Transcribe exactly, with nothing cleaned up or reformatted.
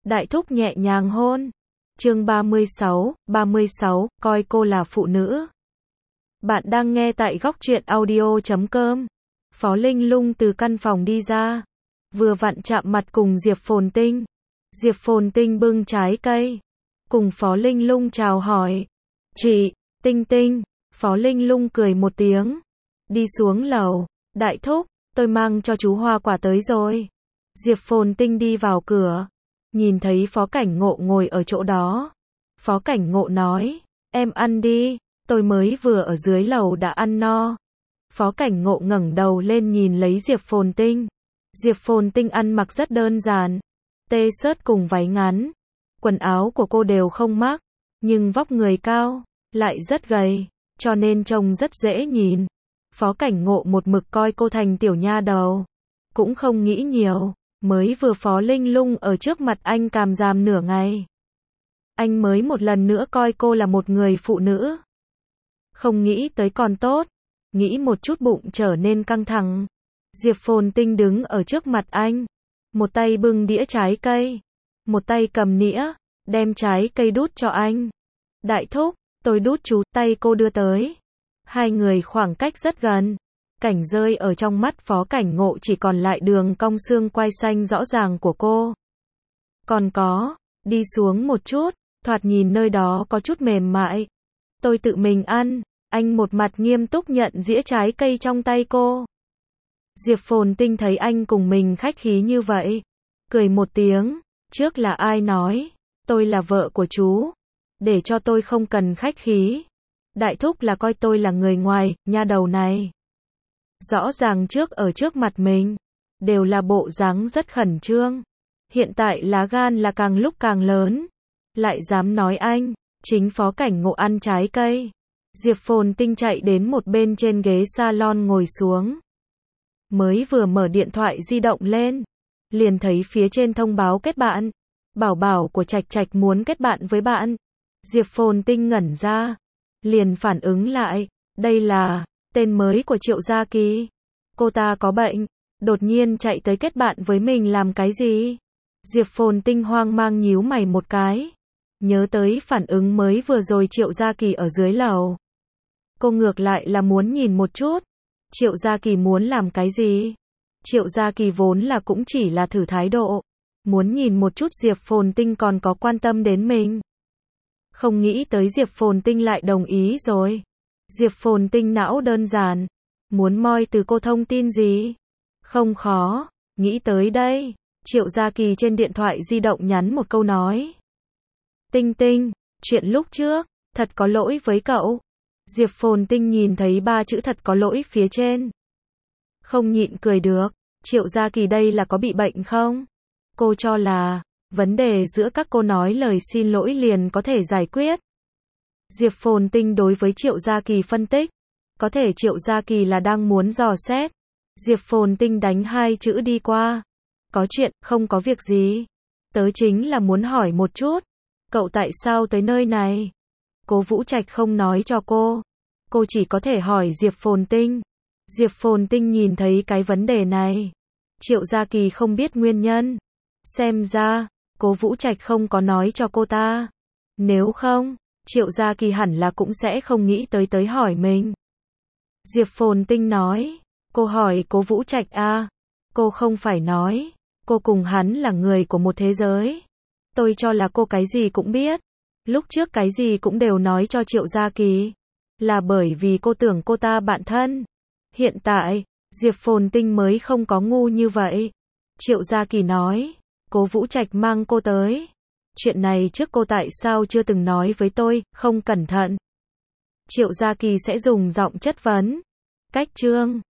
Đại thúc nhẹ nhàng hôn. Chương ba mươi sáu, ba mươi sáu, coi cô là phụ nữ. Bạn đang nghe tại góc truyện audio chấm com. Phó Linh Lung từ căn phòng đi ra, vừa vặn chạm mặt cùng Diệp Phồn Tinh. Diệp Phồn Tinh bưng trái cây, cùng Phó Linh Lung chào hỏi. Chị, Tinh Tinh. Phó Linh Lung cười một tiếng, đi xuống lầu. Đại thúc, tôi mang cho chú hoa quả tới rồi. Diệp Phồn Tinh đi vào cửa, nhìn thấy Phó Cảnh Ngộ ngồi ở chỗ đó. Phó Cảnh Ngộ nói, em ăn đi, tôi mới vừa ở dưới lầu đã ăn no. Phó Cảnh Ngộ ngẩng đầu lên nhìn lấy Diệp Phồn Tinh. Diệp Phồn Tinh ăn mặc rất đơn giản, tê-shirt cùng váy ngắn. Quần áo của cô đều không mắc, nhưng vóc người cao, lại rất gầy, cho nên trông rất dễ nhìn. Phó Cảnh Ngộ một mực coi cô thành tiểu nha đầu, cũng không nghĩ nhiều. Mới vừa Phó Linh Lung ở trước mặt anh càm ràm nửa ngày, anh mới một lần nữa coi cô là một người phụ nữ. Không nghĩ tới còn tốt, nghĩ một chút bụng trở nên căng thẳng. Diệp Phồn Tinh đứng ở trước mặt anh, một tay bưng đĩa trái cây, một tay cầm nĩa, đem trái cây đút cho anh. Đại thúc, tôi đút chú, tay cô đưa tới. Hai người khoảng cách rất gần. Cảnh rơi ở trong mắt Phó Cảnh Ngộ chỉ còn lại đường cong xương quai xanh rõ ràng của cô. Còn có, đi xuống một chút, thoạt nhìn nơi đó có chút mềm mại. Tôi tự mình ăn. Anh một mặt nghiêm túc nhận dĩa trái cây trong tay cô. Diệp Phồn Tinh thấy anh cùng mình khách khí như vậy, cười một tiếng. Trước là ai nói, tôi là vợ của chú, để cho tôi không cần khách khí. Đại thúc là coi tôi là người ngoài, nha đầu này. Rõ ràng trước ở trước mặt mình, đều là bộ dáng rất khẩn trương. Hiện tại lá gan là càng lúc càng lớn, lại dám nói anh. Chính Phó Cảnh Ngộ ăn trái cây. Diệp Phồn Tinh chạy đến một bên trên ghế salon ngồi xuống. Mới vừa mở điện thoại di động lên, liền thấy phía trên thông báo kết bạn. Bảo bảo của Trạch Trạch muốn kết bạn với bạn. Diệp Phồn Tinh ngẩn ra, liền phản ứng lại, đây là tên mới của Triệu Gia Kỳ. Cô ta có bệnh, đột nhiên chạy tới kết bạn với mình làm cái gì? Diệp Phồn Tinh hoang mang nhíu mày một cái, nhớ tới phản ứng mới vừa rồi Triệu Gia Kỳ ở dưới lầu. Cô ngược lại là muốn nhìn một chút, Triệu Gia Kỳ muốn làm cái gì? Triệu Gia Kỳ vốn là cũng chỉ là thử thái độ, muốn nhìn một chút Diệp Phồn Tinh còn có quan tâm đến mình. Không nghĩ tới Diệp Phồn Tinh lại đồng ý rồi. Diệp Phồn Tinh não đơn giản, muốn moi từ cô thông tin gì? Không khó, nghĩ tới đây, Triệu Gia Kỳ trên điện thoại di động nhắn một câu nói. Tinh Tinh, chuyện lúc trước, thật có lỗi với cậu. Diệp Phồn Tinh nhìn thấy ba chữ thật có lỗi phía trên, không nhịn cười được. Triệu Gia Kỳ đây là có bị bệnh không? Cô cho là, vấn đề giữa các cô nói lời xin lỗi liền có thể giải quyết. Diệp Phồn Tinh đối với Triệu Gia Kỳ phân tích, có thể Triệu Gia Kỳ là đang muốn dò xét. Diệp Phồn Tinh đánh hai chữ đi qua. Có chuyện, không có việc gì. Tớ chính là muốn hỏi một chút, cậu tại sao tới nơi này? Cố Vũ Trạch không nói cho cô, cô chỉ có thể hỏi Diệp Phồn Tinh. Diệp Phồn Tinh nhìn thấy cái vấn đề này, Triệu Gia Kỳ không biết nguyên nhân. Xem ra, Cố Vũ Trạch không có nói cho cô ta. Nếu không, Triệu Gia Kỳ hẳn là cũng sẽ không nghĩ tới tới hỏi mình. Diệp Phồn Tinh nói, cô hỏi Cố Vũ Trạch à? Cô không phải nói, cô cùng hắn là người của một thế giới. Tôi cho là cô cái gì cũng biết. Lúc trước cái gì cũng đều nói cho Triệu Gia Kỳ, là bởi vì cô tưởng cô ta bạn thân. Hiện tại, Diệp Phồn Tinh mới không có ngu như vậy. Triệu Gia Kỳ nói, Cố Vũ Trạch mang cô tới. Chuyện này trước cô tại sao chưa từng nói với tôi, không cẩn thận. Triệu Gia Kỳ sẽ dùng giọng chất vấn. Cách chương